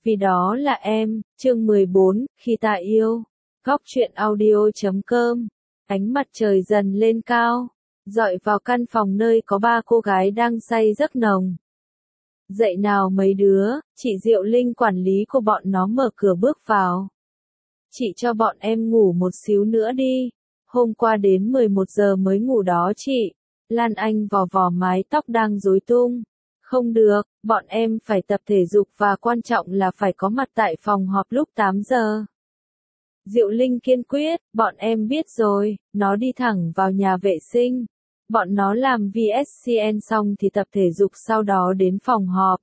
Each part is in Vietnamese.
Vì đó là em, chương 14, khi ta yêu. Góc truyện audio.com. Ánh mặt trời dần lên cao, dọi vào căn phòng nơi có ba cô gái đang say giấc nồng. Dậy nào mấy đứa, chị Diệu Linh quản lý của bọn nó mở cửa bước vào. Chị cho bọn em ngủ một xíu nữa đi. Hôm qua đến 11 giờ mới ngủ đó chị. Lan Anh vò vò mái tóc đang rối tung. Không được, bọn em phải tập thể dục và quan trọng là phải có mặt tại phòng họp lúc 8 giờ. Diệu Linh kiên quyết, bọn em biết rồi, nó đi thẳng vào nhà vệ sinh. Bọn nó làm VSCN xong thì tập thể dục sau đó đến phòng họp.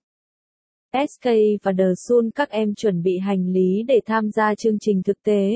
SK và The Sun các em chuẩn bị hành lý để tham gia chương trình thực tế.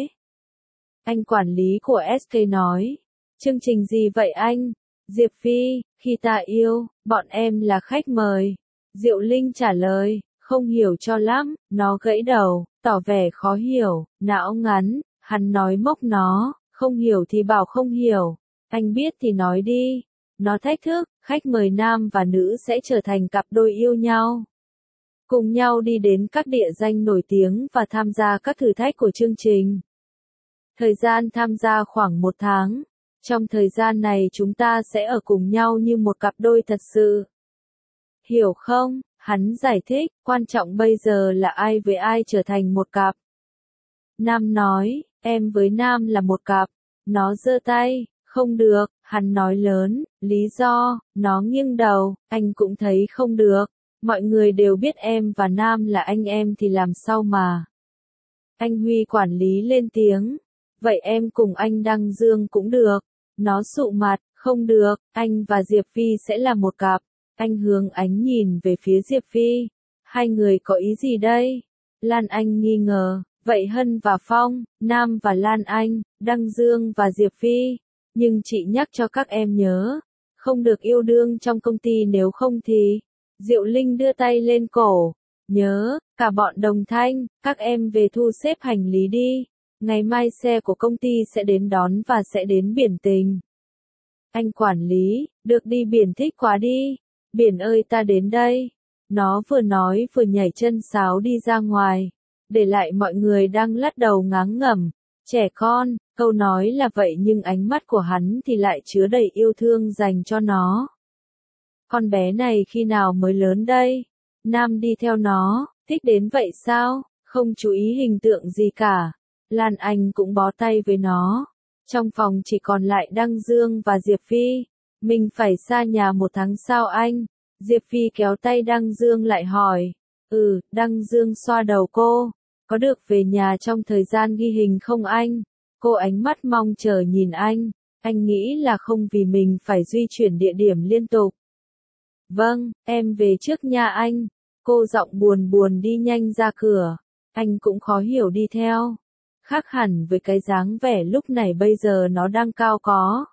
Anh quản lý của SK nói, chương trình gì vậy anh? Diệp Phi, khi ta yêu, bọn em là khách mời. Diệu Linh trả lời, không hiểu cho lắm, nó gãy đầu, tỏ vẻ khó hiểu, não ngắn, hắn nói móc nó, không hiểu thì bảo không hiểu, anh biết thì nói đi. Nó thách thức, khách mời nam và nữ sẽ trở thành cặp đôi yêu nhau. Cùng nhau đi đến các địa danh nổi tiếng và tham gia các thử thách của chương trình. Thời gian tham gia khoảng 1 tháng. Trong thời gian này chúng ta sẽ ở cùng nhau như một cặp đôi thật sự. Hiểu không? Hắn giải thích, quan trọng bây giờ là ai với ai trở thành một cặp. Nam nói, em với Nam là một cặp. Nó giơ tay, không được, hắn nói lớn, lý do, nó nghiêng đầu, anh cũng thấy không được. Mọi người đều biết em và Nam là anh em thì làm sao mà. Anh Huy quản lý lên tiếng, vậy em cùng anh Đăng Dương cũng được. Nó sụ mặt, không được, anh và Diệp Phi sẽ là một cặp. Anh hướng ánh nhìn về phía Diệp Phi. Hai người có ý gì đây? Lan Anh nghi ngờ, vậy Hân và Phong, Nam và Lan Anh, Đăng Dương và Diệp Phi. Nhưng chị nhắc cho các em nhớ, không được yêu đương trong công ty nếu không thì. Diệu Linh đưa tay lên cổ. Nhớ, cả bọn đồng thanh, các em về thu xếp hành lý đi. Ngày mai xe của công ty sẽ đến đón và sẽ đến Biển Tình. Anh quản lý, được đi biển thích quá đi. Biển ơi ta đến đây. Nó vừa nói vừa nhảy chân sáo đi ra ngoài. Để lại mọi người đang lắc đầu ngán ngẩm. Trẻ con, câu nói là vậy nhưng ánh mắt của hắn thì lại chứa đầy yêu thương dành cho nó. Con bé này khi nào mới lớn đây? Nam đi theo nó, thích đến vậy sao? Không chú ý hình tượng gì cả. Lan Anh cũng bó tay với nó. Trong phòng chỉ còn lại Đăng Dương và Diệp Phi. Mình phải xa nhà 1 tháng sao anh? Diệp Phi kéo tay Đăng Dương lại hỏi. Đăng Dương xoa đầu cô. Có được về nhà trong thời gian ghi hình không anh? Cô ánh mắt mong chờ nhìn anh. Anh nghĩ là không vì mình phải di chuyển địa điểm liên tục. Vâng, em về trước nha anh. Cô giọng buồn buồn đi nhanh ra cửa. Anh cũng khó hiểu đi theo. Khác hẳn với cái dáng vẻ lúc này bây giờ nó đang cao có.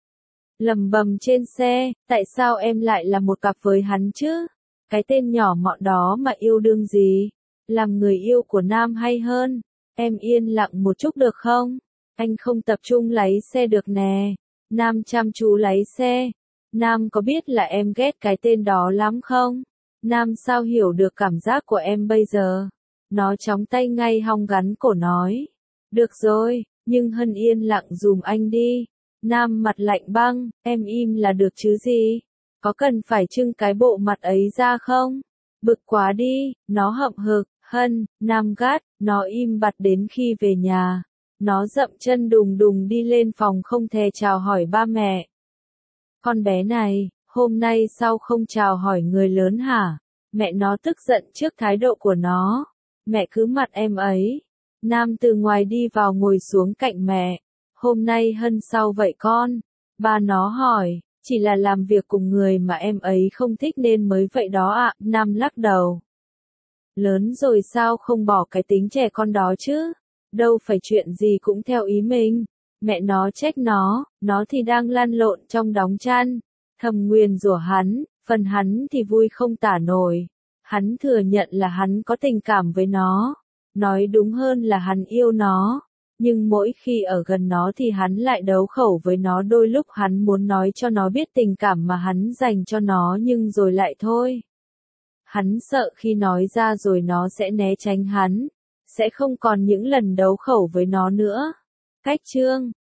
Lầm bầm trên xe, tại sao em lại là một cặp với hắn chứ? Cái tên nhỏ mọn đó mà yêu đương gì? Làm người yêu của Nam hay hơn? Em yên lặng một chút được không? Anh không tập trung lái xe được nè. Nam chăm chú lái xe. Nam có biết là em ghét cái tên đó lắm không? Nam sao hiểu được cảm giác của em bây giờ? Nó chóng tay ngay hong gắn cổ nói. Được rồi, nhưng Hân yên lặng dùm anh đi. Nam mặt lạnh băng, em im là được chứ gì? Có cần phải trưng cái bộ mặt ấy ra không? Bực quá đi, nó hậm hực, Hân, Nam gắt, nó im bặt đến khi về nhà. Nó dậm chân đùng đùng đi lên phòng không thèm chào hỏi ba mẹ. Con bé này, hôm nay sao không chào hỏi người lớn hả? Mẹ nó tức giận trước thái độ của nó. Mẹ cứ mặt em ấy. Nam từ ngoài đi vào ngồi xuống cạnh mẹ. Hôm nay Hân sao vậy con? Ba nó hỏi, chỉ là làm việc cùng người mà em ấy không thích nên mới vậy đó ạ. Nam lắc đầu. Lớn rồi sao không bỏ cái tính trẻ con đó chứ? Đâu phải chuyện gì cũng theo ý mình. Mẹ nó trách nó thì đang lăn lộn trong đóng chăn. Thầm nguyền rủa hắn, phần hắn thì vui không tả nổi. Hắn thừa nhận là hắn có tình cảm với nó. Nói đúng hơn là hắn yêu nó. Nhưng mỗi khi ở gần nó thì hắn lại đấu khẩu với nó, đôi lúc hắn muốn nói cho nó biết tình cảm mà hắn dành cho nó nhưng rồi lại thôi. Hắn sợ khi nói ra rồi nó sẽ né tránh hắn, sẽ không còn những lần đấu khẩu với nó nữa. Cách chương